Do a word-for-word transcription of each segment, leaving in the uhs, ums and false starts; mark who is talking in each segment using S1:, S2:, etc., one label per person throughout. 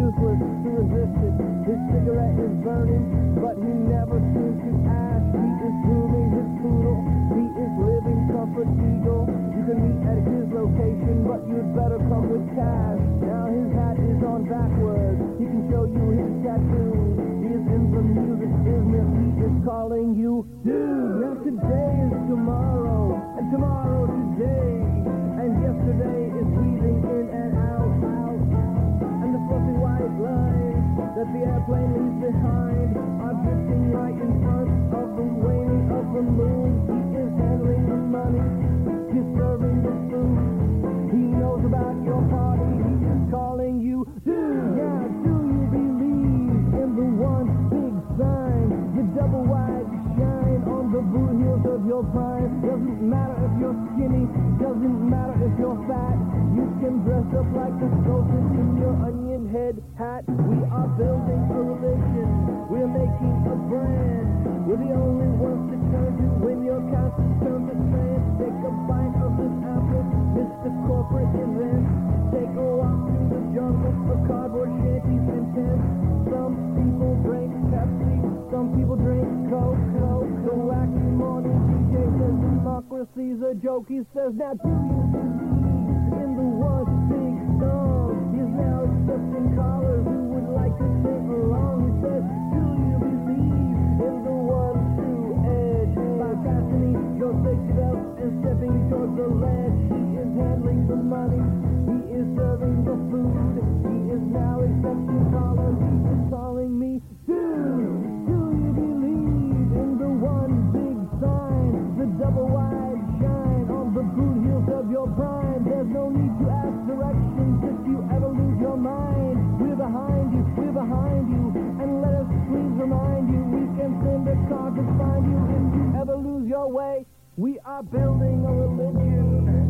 S1: useless to resist it. His cigarette is burning, but he never seems to ash. He is grooming his poodle. He is living comfort eagle. You can meet at his location, but you'd better come with cash. Now his hat is on backwards. He can show you his tattoos. He is in the music business. He is calling you dude. Now today is tomorrow, and tomorrow today, and yesterday is weaving in and out, out. And the fluffy white lines that the airplane leaves behind are drifting right in front of the waning of the moon. He is handling the money. He's serving the food. He knows about your party. He is calling you dude. Yeah, do you believe in the one big sign, the double wide shine on the boot heels of your prime? Doesn't matter if you're skinny, doesn't matter if you're fat. You can dress up like the sculptor in your onion head hat. We are building a religion. We're making a brand. We're the only ones to turn to when your couches turn to sand. Take a bite of this apple, Mister Corporate event. Take a walk through the jungle of cardboard shanties and tents. Some people drink Pepsi, some people drink Coke, Coke. The wacky morning D J says democracy's a joke. He says, now do you believe in the one big song? He's now accepting callers who would like to sing along. He says, do you believe in the one true edge? By fastening your safety belt and stepping towards the ledge. He is handling the money. He is serving the food. He is now accepting callers. He is calling me dude. Do you believe in the one big sign, the double wide shine on the boot heels of your prime? There's no need to ask directions if you ever lose your mind. We're behind you, we're behind you, and let us please remind you, we can send a car to find you if you ever lose your way. We are building a religion.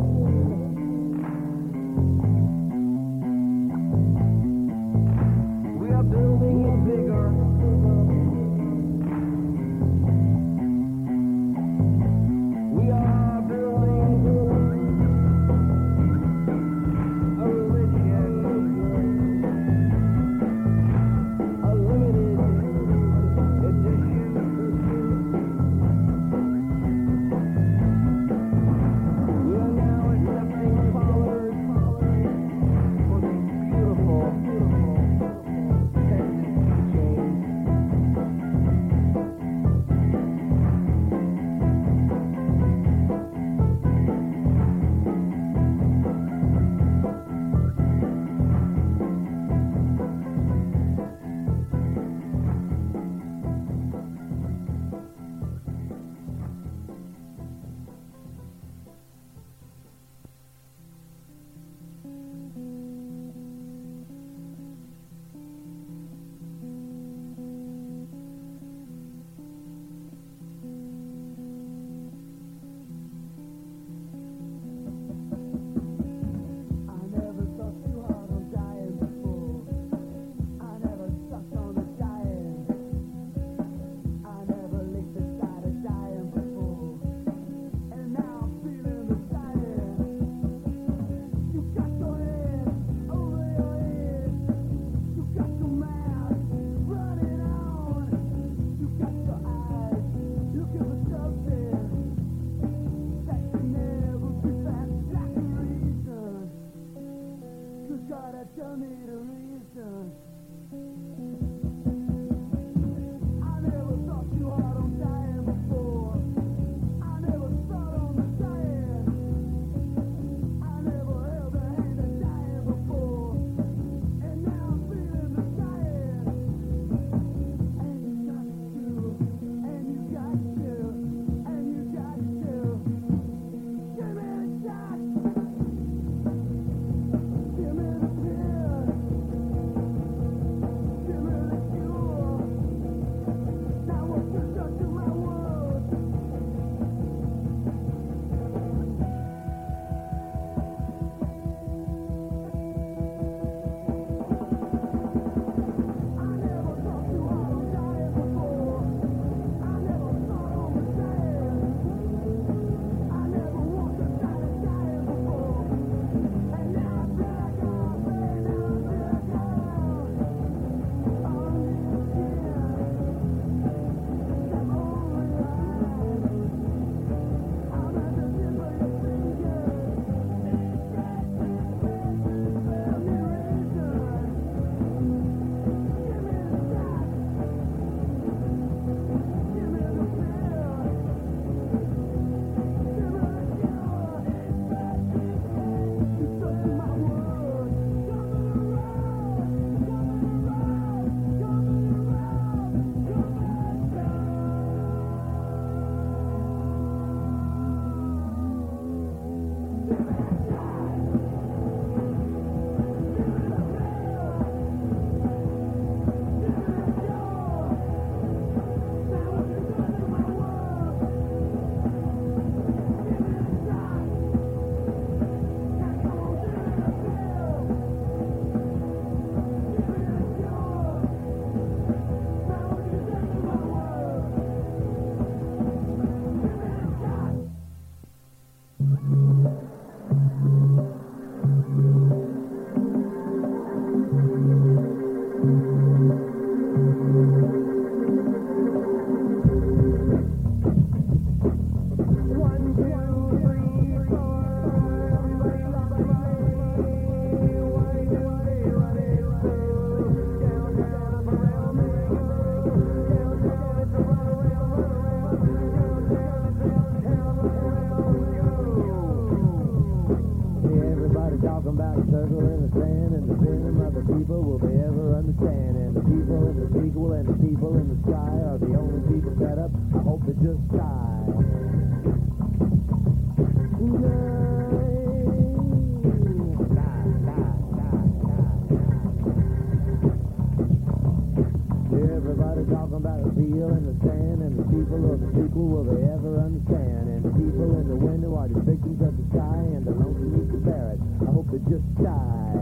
S1: We are building it bigger. We are building a religion, a limited edition. We are now accepting callers for the beautiful, beautiful Texas chains. Give me will they ever understand? And the people in the sequel and the people in the sky are the only people set up. I hope they just die. Everybody talking about the seal in the sand, and the people of the sequel, will they ever understand? And the people in the window are just victims of the sky, and the lonesome needs to bear it. I hope they just die.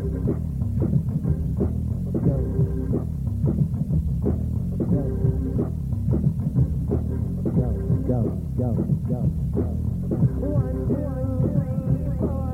S1: Go. Go. Go, go, go, go. One, two, three, four.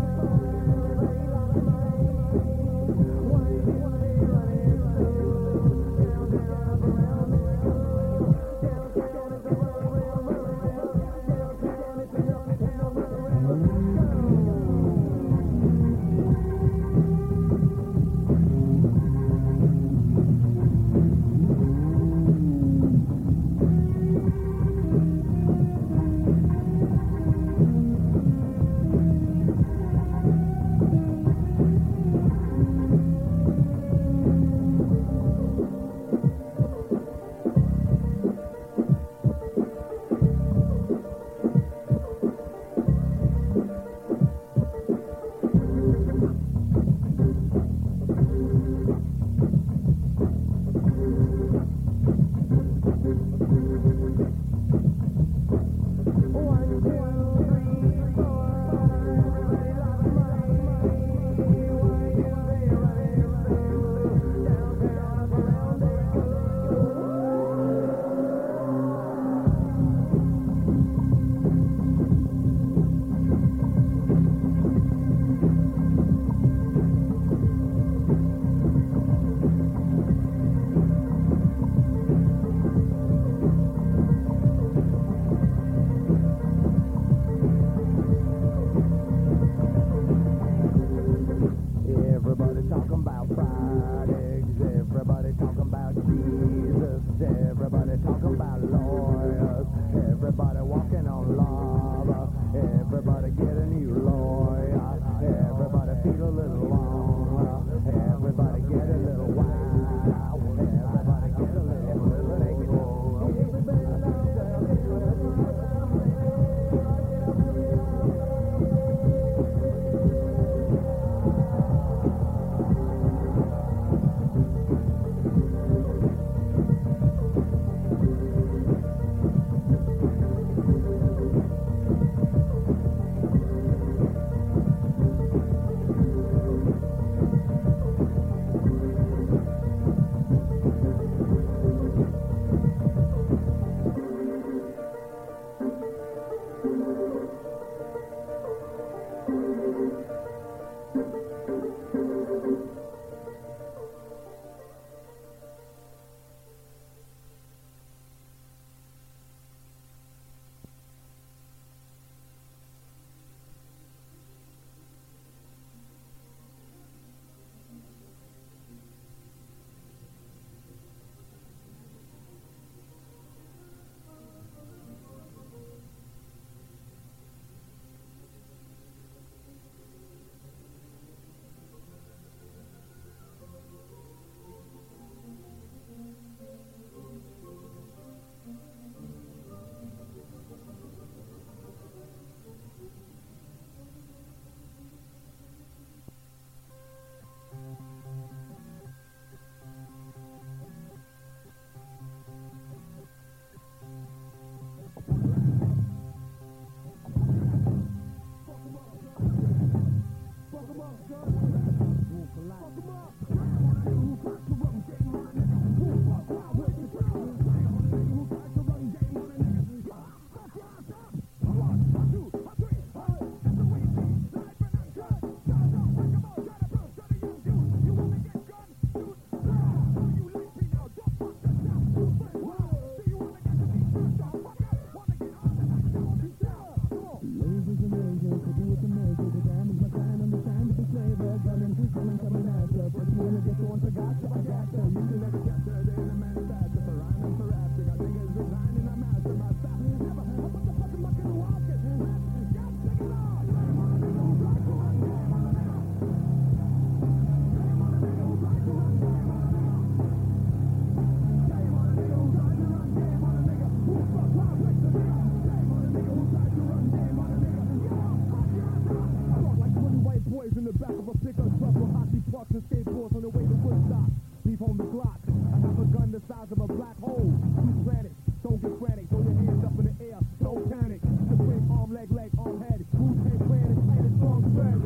S1: on the way to Woodstock. Leave home the Glock. I have a gun the size of a black hole. Two planets. Don't get frantic. Throw your hands up in the air. Don't panic. Supreme arm, leg, leg, arm, head. Wu-Tang Clan is tight as long thread.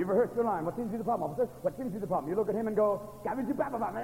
S2: rehearsed your line. What seems to be the problem, officer? What seems to be the problem? You look at him and go, "Gavin, you blah, blah, blah, blah."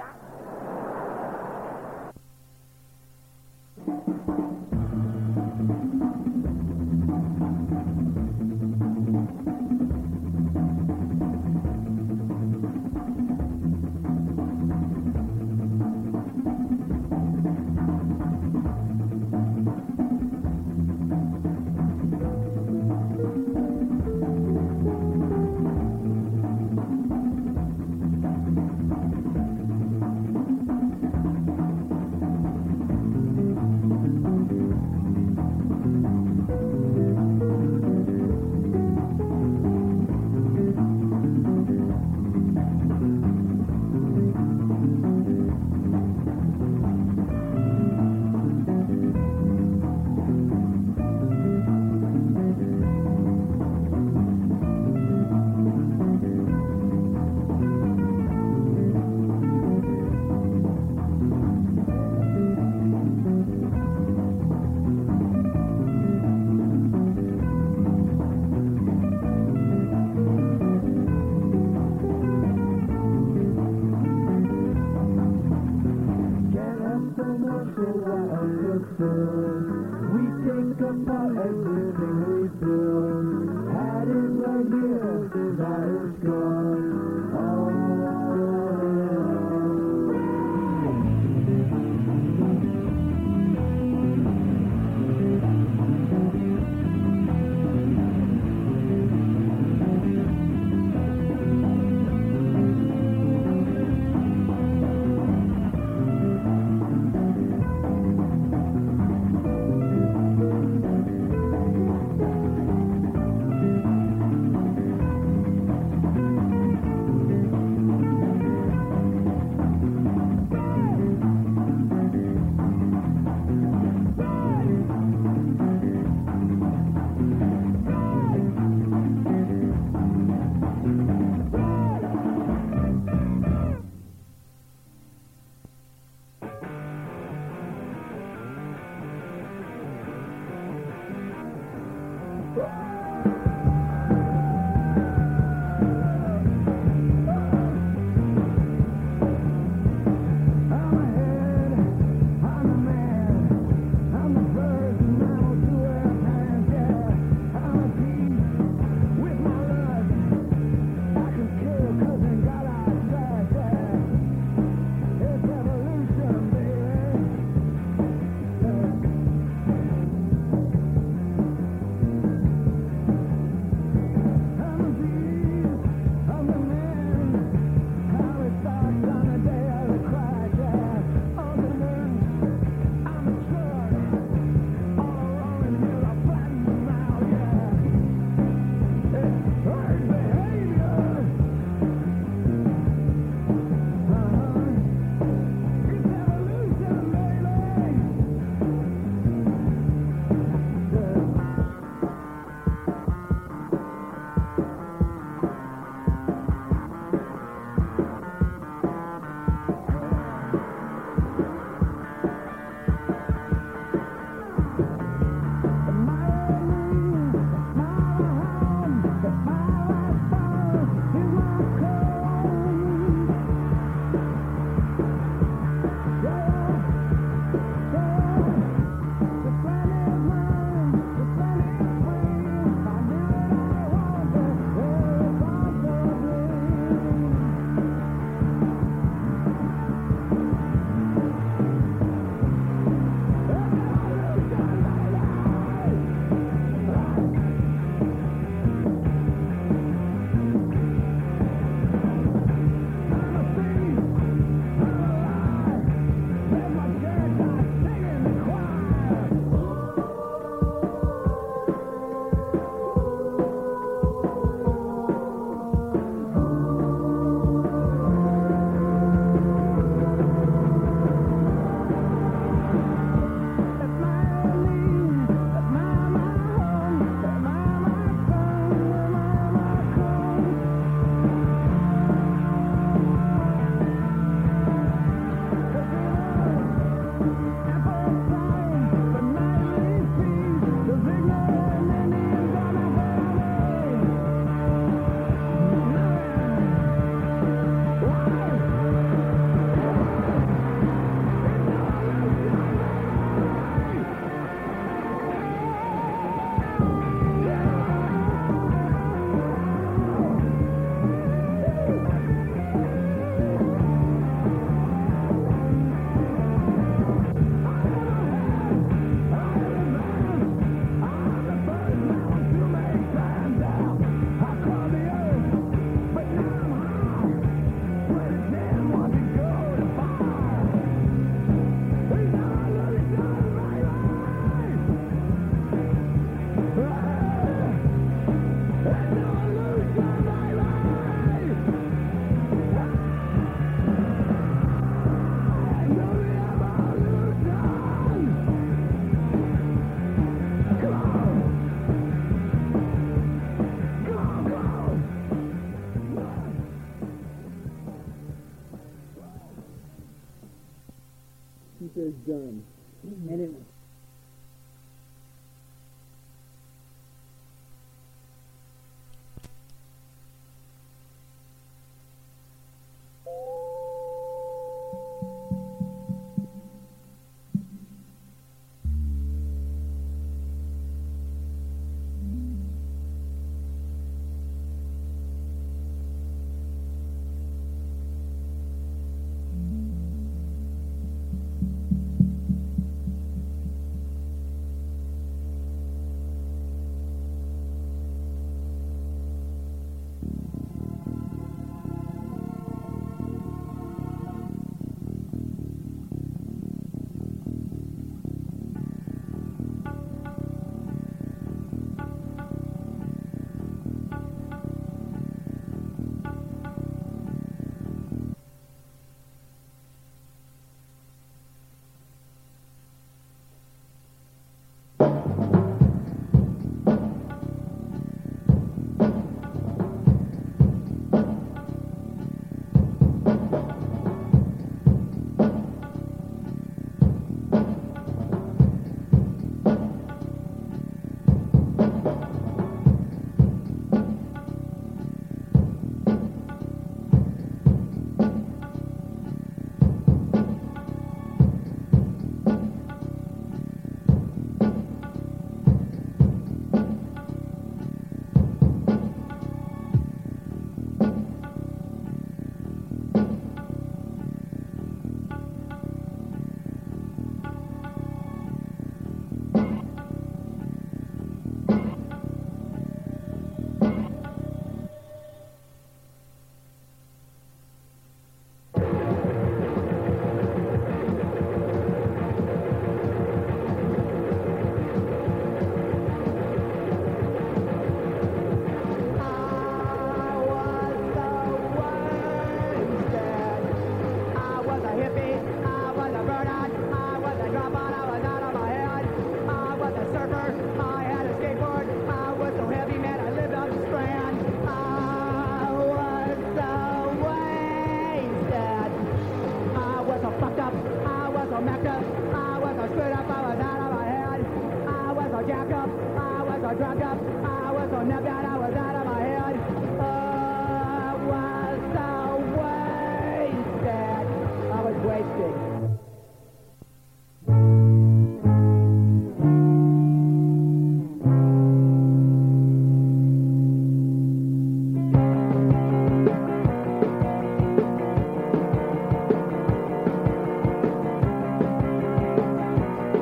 S3: done. And it was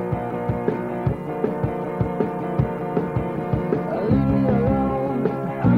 S1: Leave me alone.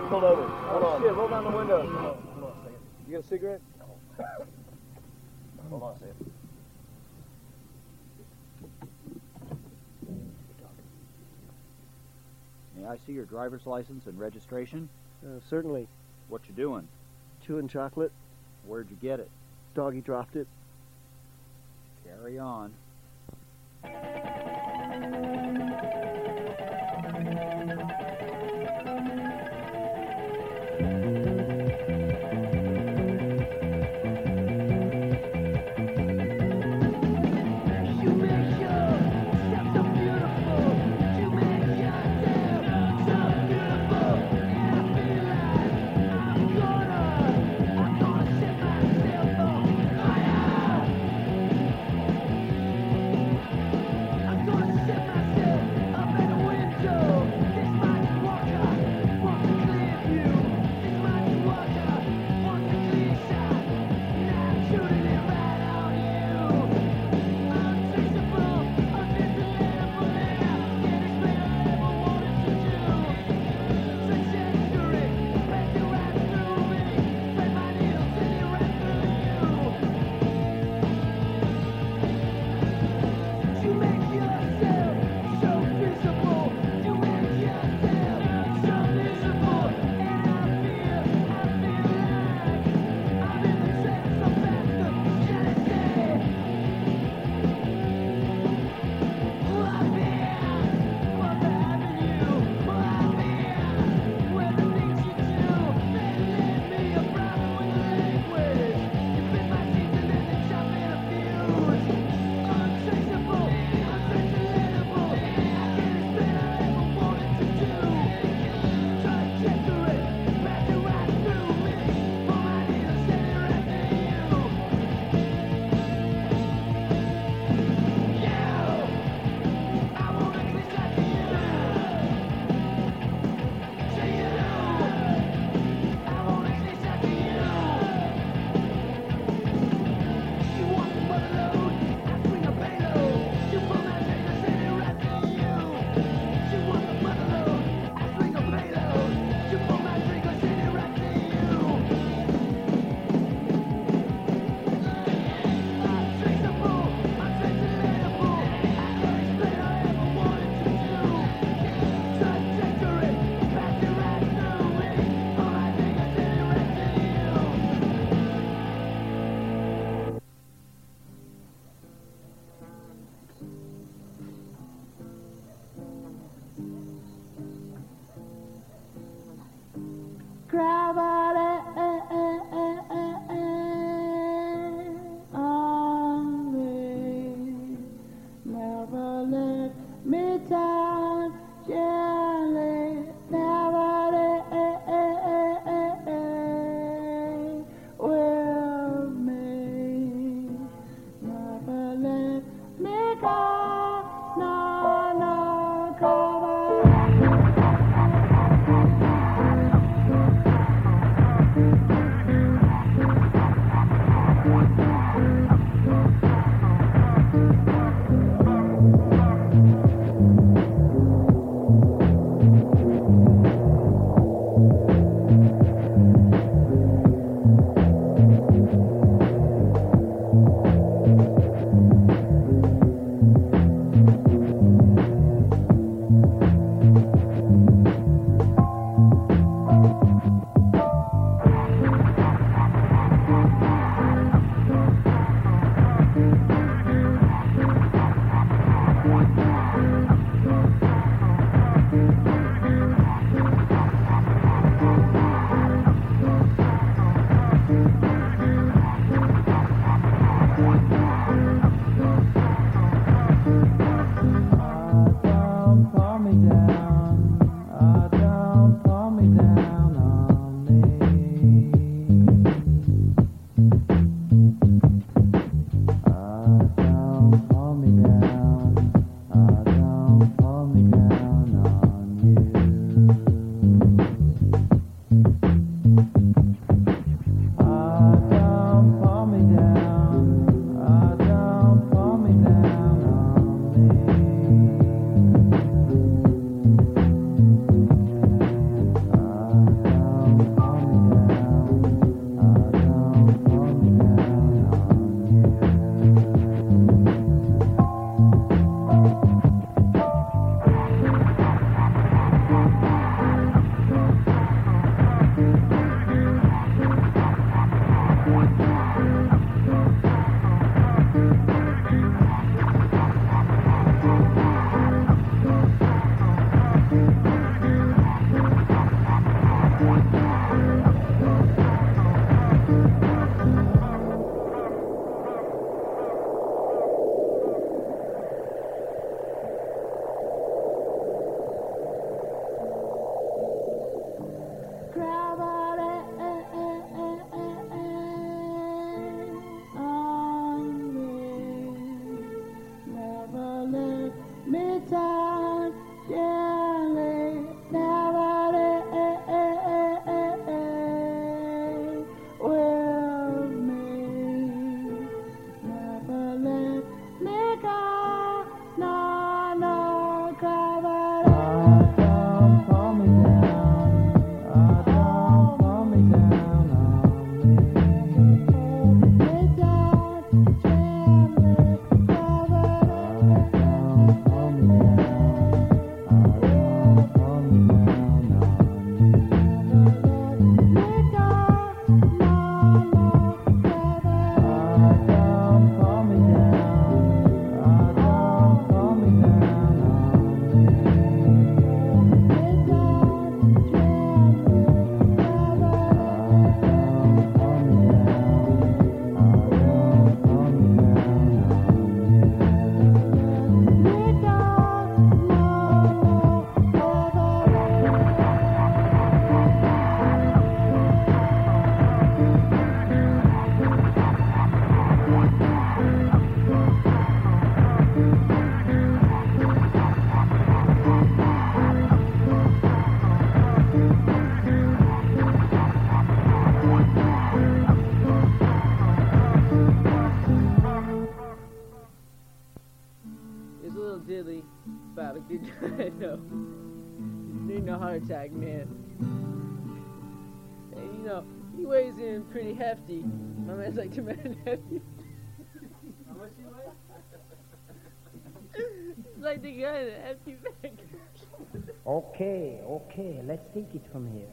S3: pulled over. Hold on. Shit, roll down the window. Hold on, hold on a second. You got a cigarette? Hold on a second.
S4: May I see your driver's license and registration?
S1: Uh, certainly.
S4: What you doing?
S1: Chewing chocolate.
S4: Where'd you get it?
S1: Doggy dropped it.
S4: Carry on.
S5: I know. He's needing a heart attack, man. And you know, he weighs in pretty hefty. My man's like two men hefty. How much he weighs? It's like the guy in the hefty bag.
S6: Okay, okay, let's take it from here.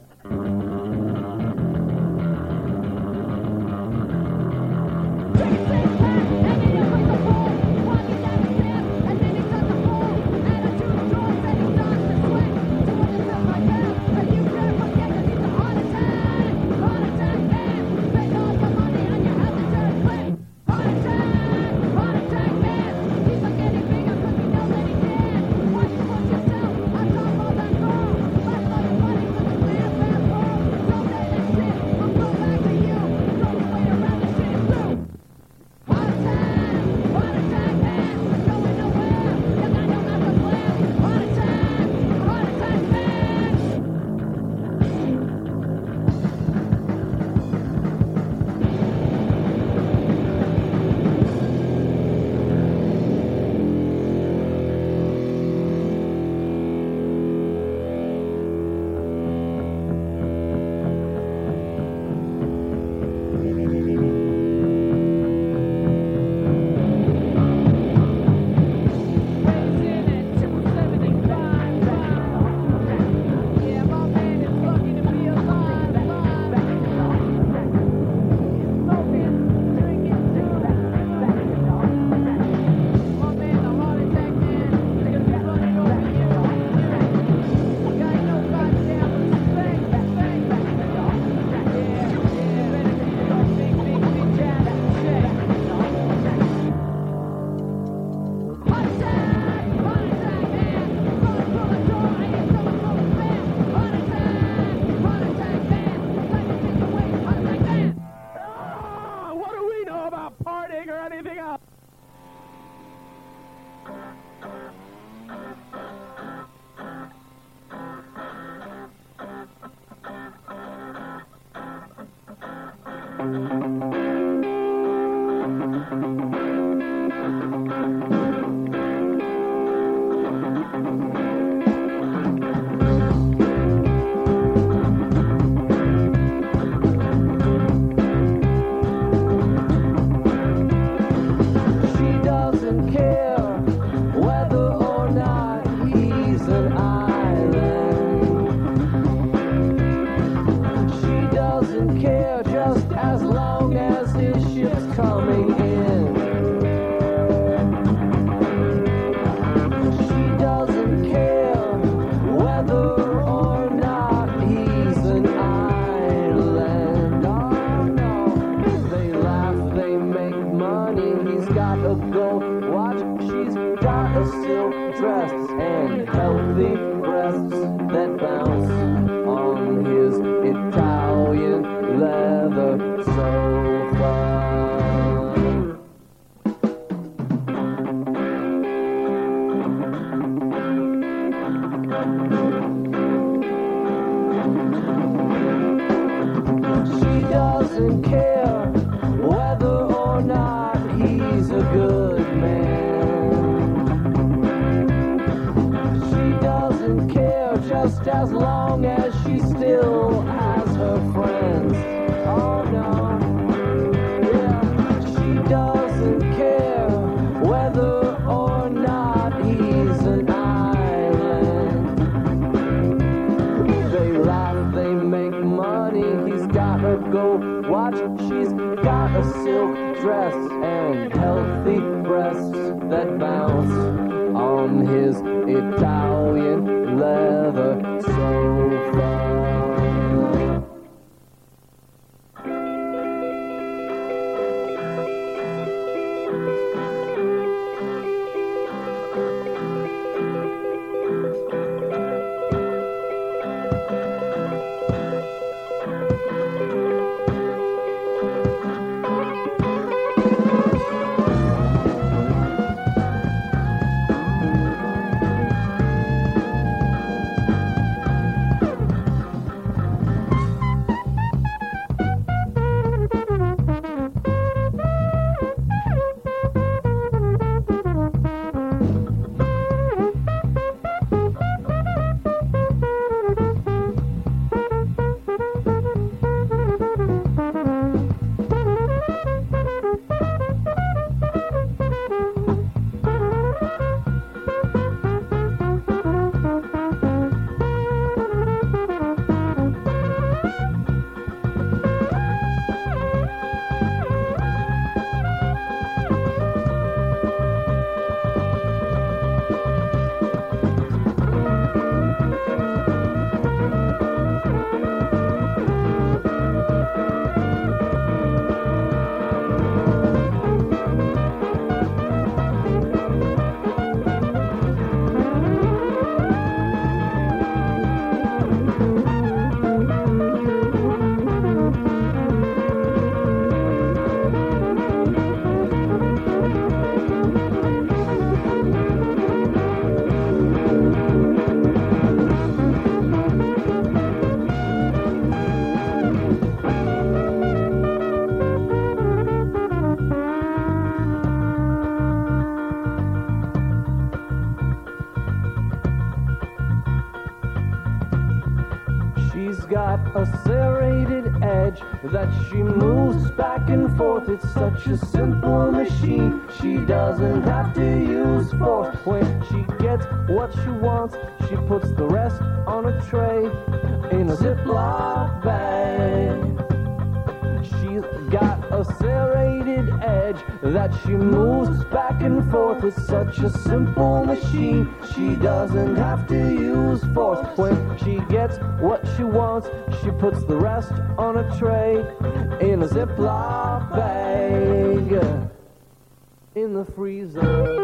S1: got a serrated edge that she moves back and forth. It's such a simple machine. She doesn't have to use force. When she gets what she wants, she puts the rest on a tray in a Ziploc bag. She's got a serrated edge that she moves back and forth. It's such a simple machine. She doesn't have to use force. When she gets what she wants, she puts the rest on a tray in a Ziploc bag in the freezer.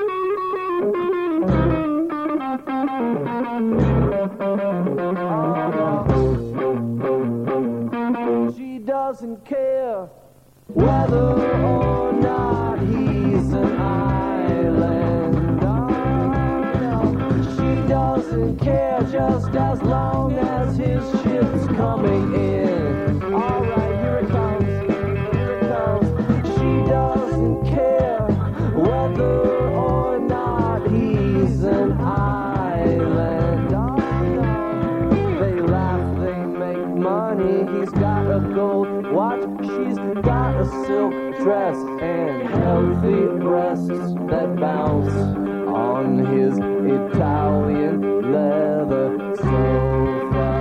S1: She doesn't care whether or not he's an island. Oh, she doesn't care just as long as his ship's coming in. Alright, here it comes, here it comes. She doesn't care whether or not he's an island. Oh, no. They laugh, they make money. He's got a gold watch, she's got a silk dress and healthy breasts that bounce on his Italian leather sofa.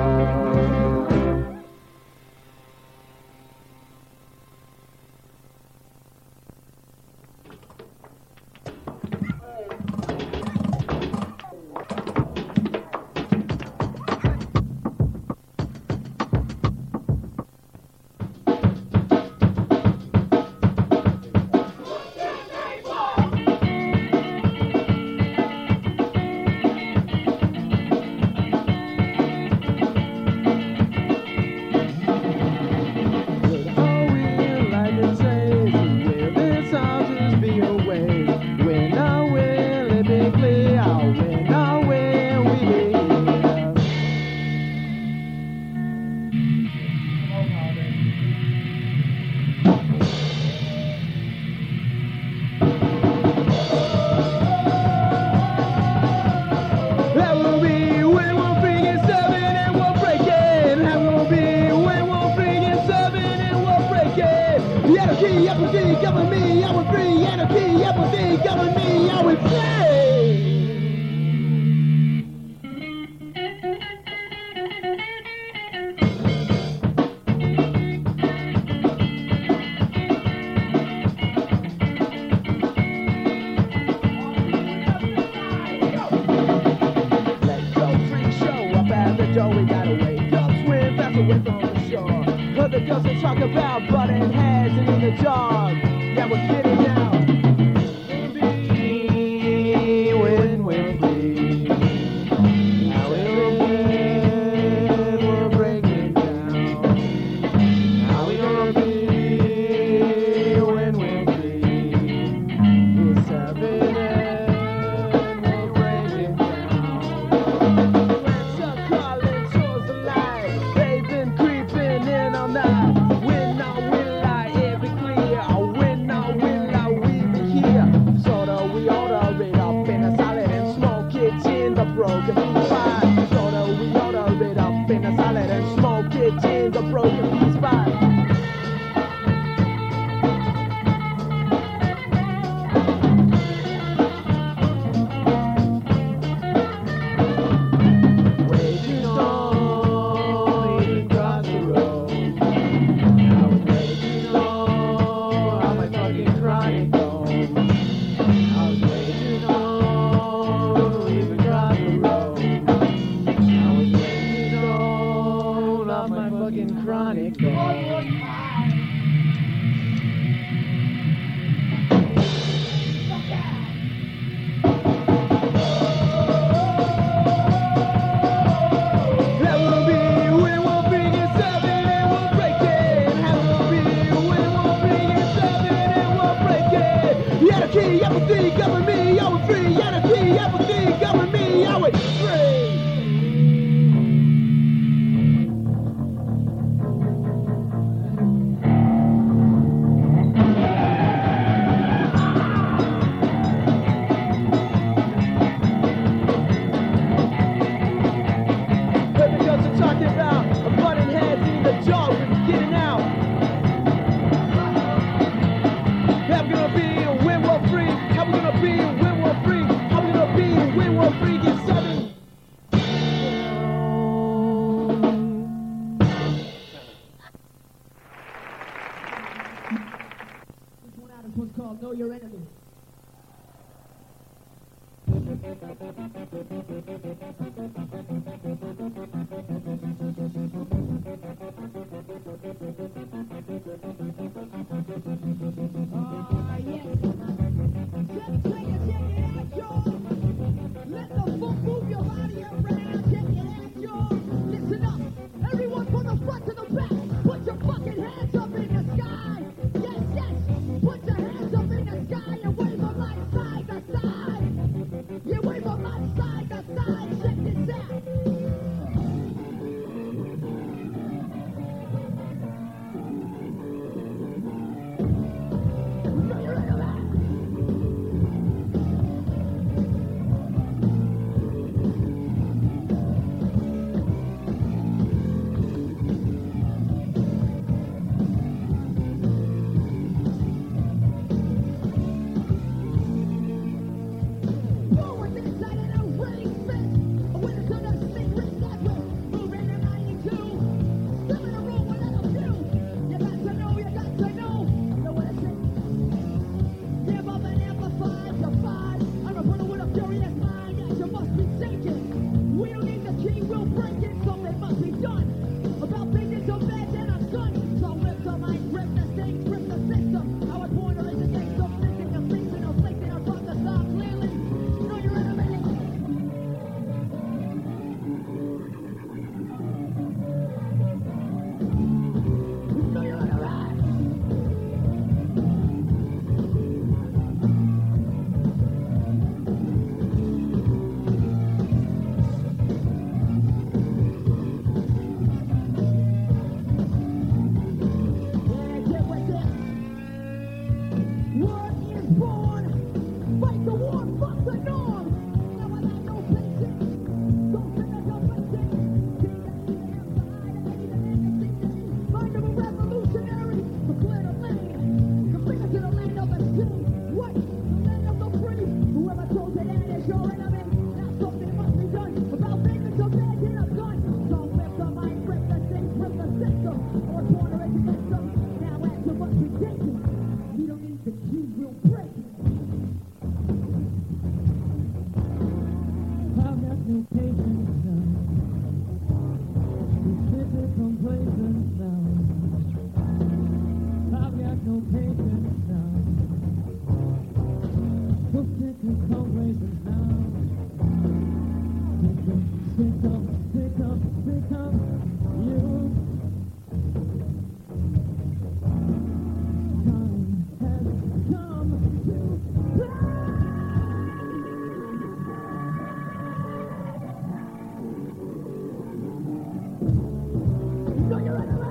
S7: know your enemy. Ah, yes. Just check it, check it out, y'all. Let the funk move your body around. Check it out, y'all. Listen up. Everyone from the front to the back. Put your fucking hands up in the sky. Yes, yes. Put your hands up in the sky and wave them like side to side. You wave them like side to side. Check this out. Know you're right, alright. Forward inside in a running fist. A winner to the secret that we're moving to ninety-two. Still in a room with a few. You got to know, you got to know. Know what I say? Give up and amplify, divide. I'm a runner with a furious mind. Yes, you must be thinking. We don't need the key, we'll break it. Something must be done. About thinking so bad that I'm done. So lift up my grip the thing, grip the system. I was born to raise against some thinking, afflicting, afflicting. I'm from the top clearly. Know your enemy. Know your enemy. Yeah, get with it. War is born. Fight the war, fuck the norm. Now I got no patience. Don't think I don't patience. Keep that shit outside. I ain't even in the city. Mind of a revolutionary. To clear the lane. To bring us to the land of the two. What? The land of the free. Whoever chose it and is your enemy. Now something must be done. About thinking so bad, get a gun. So lift the mind, break the thing, rip the system. I was born to raise against them. Now after much ridiculous. We don't need the key, we'll break it. I've got no patience now. This is complacent now. I've got no patience now. So sick of complacent now. Sick of, sick of, sick of you. Time has come to pass. Know your enemy.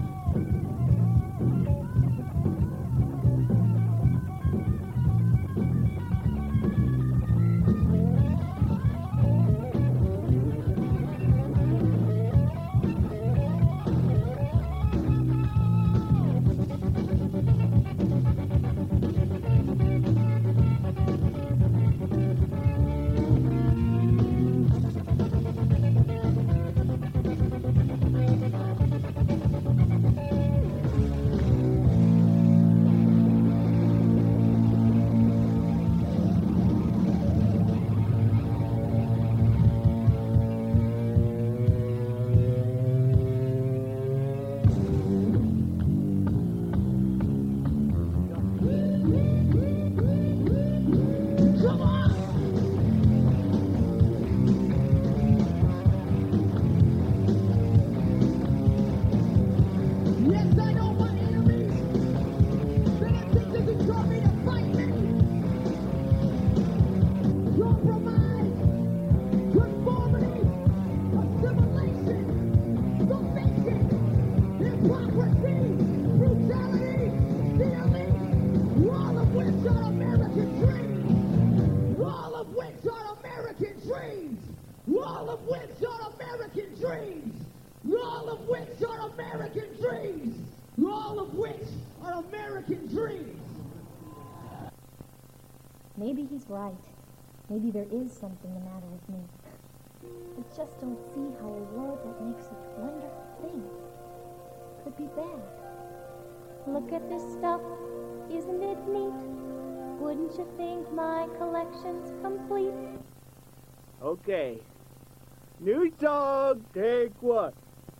S7: Come on! Yes, I know my enemies. They don't think they can try me to fight me. Compromise, conformity, assimilation, submission, hypocrisy, brutality, stealing, all of which are American dreams. All of which are American dreams. All of which are American dreams. All of which are American dreams. All of which are American dreams.
S8: Maybe he's right. Maybe there is something the matter with me. I just don't see how a world that makes such wonderful things could be bad. Look at this stuff, isn't it neat? Wouldn't you think my collection's complete?
S5: Okay. New song, take one.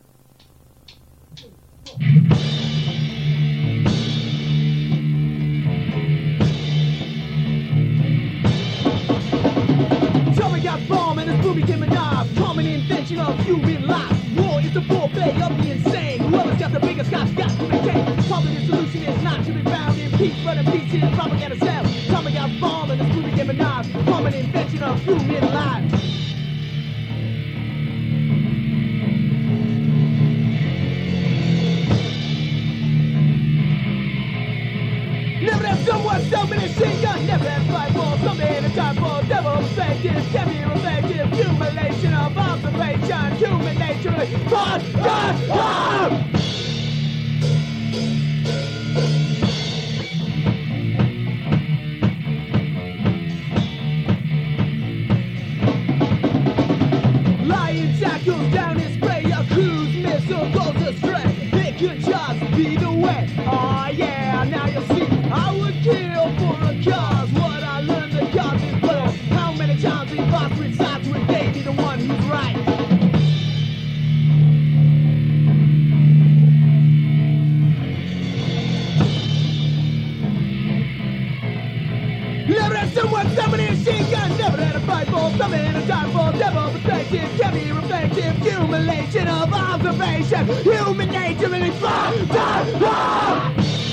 S1: Tommy got bomb and his booby came a knife. Common invention of human life. War is the foreplay of the insane. Whoever's got the biggest guy's got to maintain. Probably the solution is not to be found in peace, but in peace is propaganda cell. Tommy got bomb and his booby came a knife. Common invention of human life. Never have someone so many machine gun. Never have fight for something in a time for devil perspective. Can be reflective. Accumulation of observation. Human nature really fucked up. Lion shackles down his prey. A cruise missile goes astray. It could just be the way. Oh yeah, now you see. I would kill for a cause. What I learned the cause is blood. How many times we fought with sides with they be the one who's right. Never had someone summon a machine gun. Never had a fight for something in a time for devil perspective. Can be reflective. Accumulation of observation. Human nature really fucked up.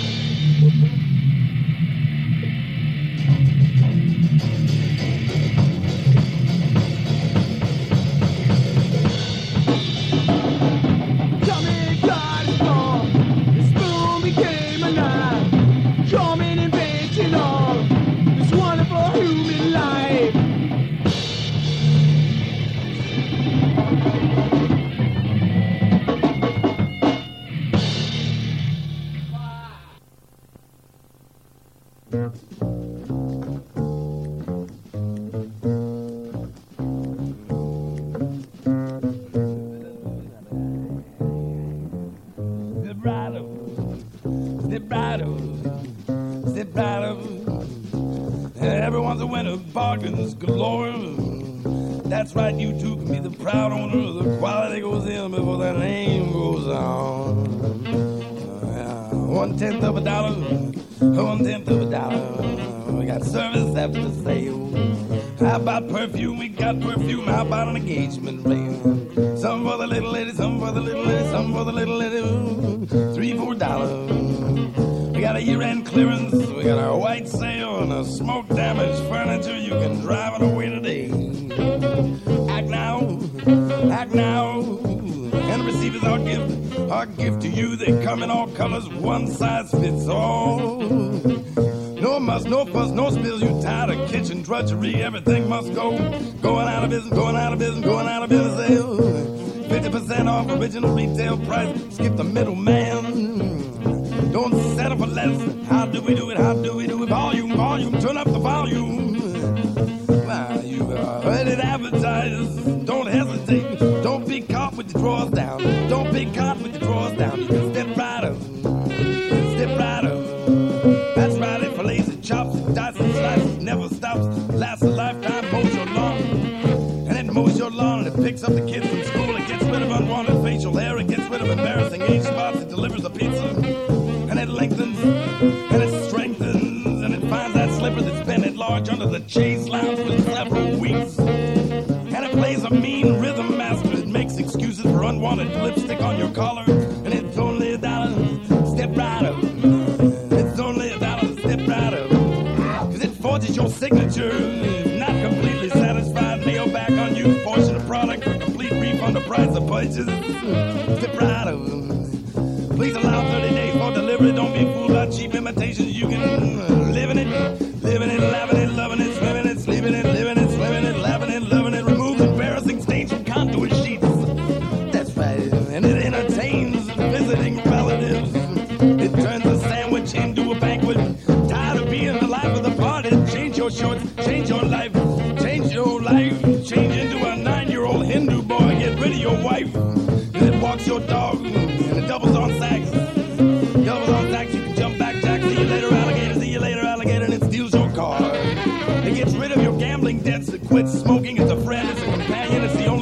S9: Bargains galore. That's right, you two can be the proud owner. The quality goes in before the name goes on. Uh, yeah. One tenth of a dollar, one tenth of a dollar. We got service after the sale. How about perfume? We got perfume. How about an engagement ring? Some for the little lady, some for the little lady, some for the little lady. Three, four dollars. We got a year-end clearance, we got our white sale and a smoke-damaged furniture. You can drive it away today. Act now, act now, and receive as our gift, our gift to you. They come in all colors, one size fits all. No muss, no fuss, no spills. You tired of kitchen drudgery? Everything must go. Going out of business, going out of business, going out of business. Sale. fifty percent off original retail price. Skip the middleman. Don't settle for less. How do we do it? How do we do it? Volume, volume, turn up the volume. Now you heard it advertised. Don't hesitate. Don't be caught with your drawers down. Don't be caught with your drawers down. You can step right up. Step right up. That's right. It fillets and chops, dice and slices. Never stops. Lasts a lifetime. Mows your lawn. And it mows your lawn and it picks up the kids from school. It gets rid of unwanted facial hair. It gets rid of embarrassing age spots. It delivers a pizza. And it lengthens, and it strengthens, and it finds that slipper that's been at large under the chase lounge for several weeks. And it plays a mean rhythm master. It makes excuses for unwanted lipstick on your collar. And it's only a dollar, step right up. It's only a dollar, step right up. Cause it forges your signature. If not completely satisfied, mail back unused portion of product for complete refund of price of purchase. Step right up. Please allow thirty days for delivery. Don't be fooled by cheap imitations. You can uh, live in it, live in it, laughing it, loving it, swimming it, sleeping it, living it, swimming it, laughing it, loving it. Remove embarrassing stains from conduit sheets. That's right. And it entertains visiting relatives. It turns a sandwich into a banquet. Tired of being the life of the party? Change your shorts, change your life, change your life. Change into a nine-year-old Hindu boy. Get rid of your wife. And it walks your dog. Doubles on sacks. Doubles on sacks. You can jump back, Jack. See you later, alligator. See you later, alligator. And it steals your car.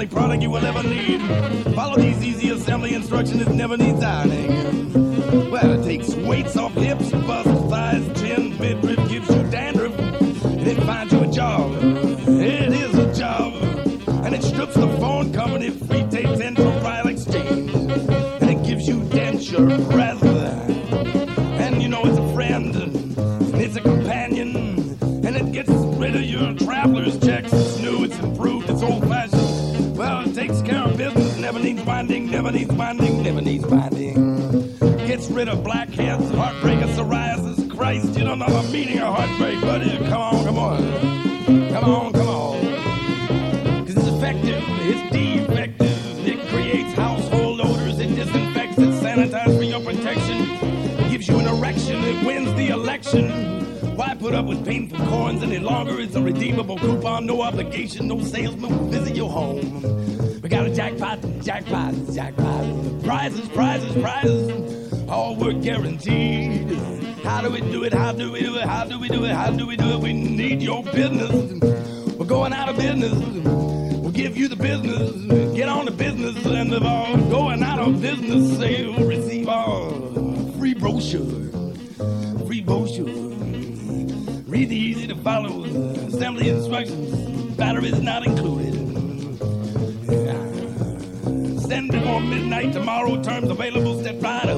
S9: only product you will ever need. Follow these easy assembly instructions, it never needs ironing. Well, it takes weights off hips, bust, thighs, chin, midriff, gives you dandruff, and it finds you a job. It is a job. And it strips the phone company free, takes in for file exchange. And it gives you denture breath. And you know it's a friend, and it's a companion. And it gets rid of your traveler's checks. It's new, it's improved, it's old-fashioned. Well, it takes care of business, never needs binding, never needs binding, never needs binding. Gets rid of blackheads, heartbreaker, psoriasis. Christ, you don't know the meaning of heartbreak, buddy. Come on, come on. Come on, come on. Because it's effective, it's defective. It creates household odors, it disinfects, it sanitizes for your protection. It gives you an erection, it wins the election. Why put up with painful corns any longer? It's a redeemable coupon, no obligation, no salesman will visit your home. We got a jackpot, jackpot, jackpot. Prizes, prizes, prizes, all were guaranteed. How do we do it? How do we do it? How do we do it? How do we do it? We need your business. We're going out of business. We'll give you the business. Get on the business and of all going out of business. Say you'll receive our free brochure. Free brochure. Read the easy to follow assembly instructions. Batteries not included. Send before midnight tomorrow. Terms available. Step right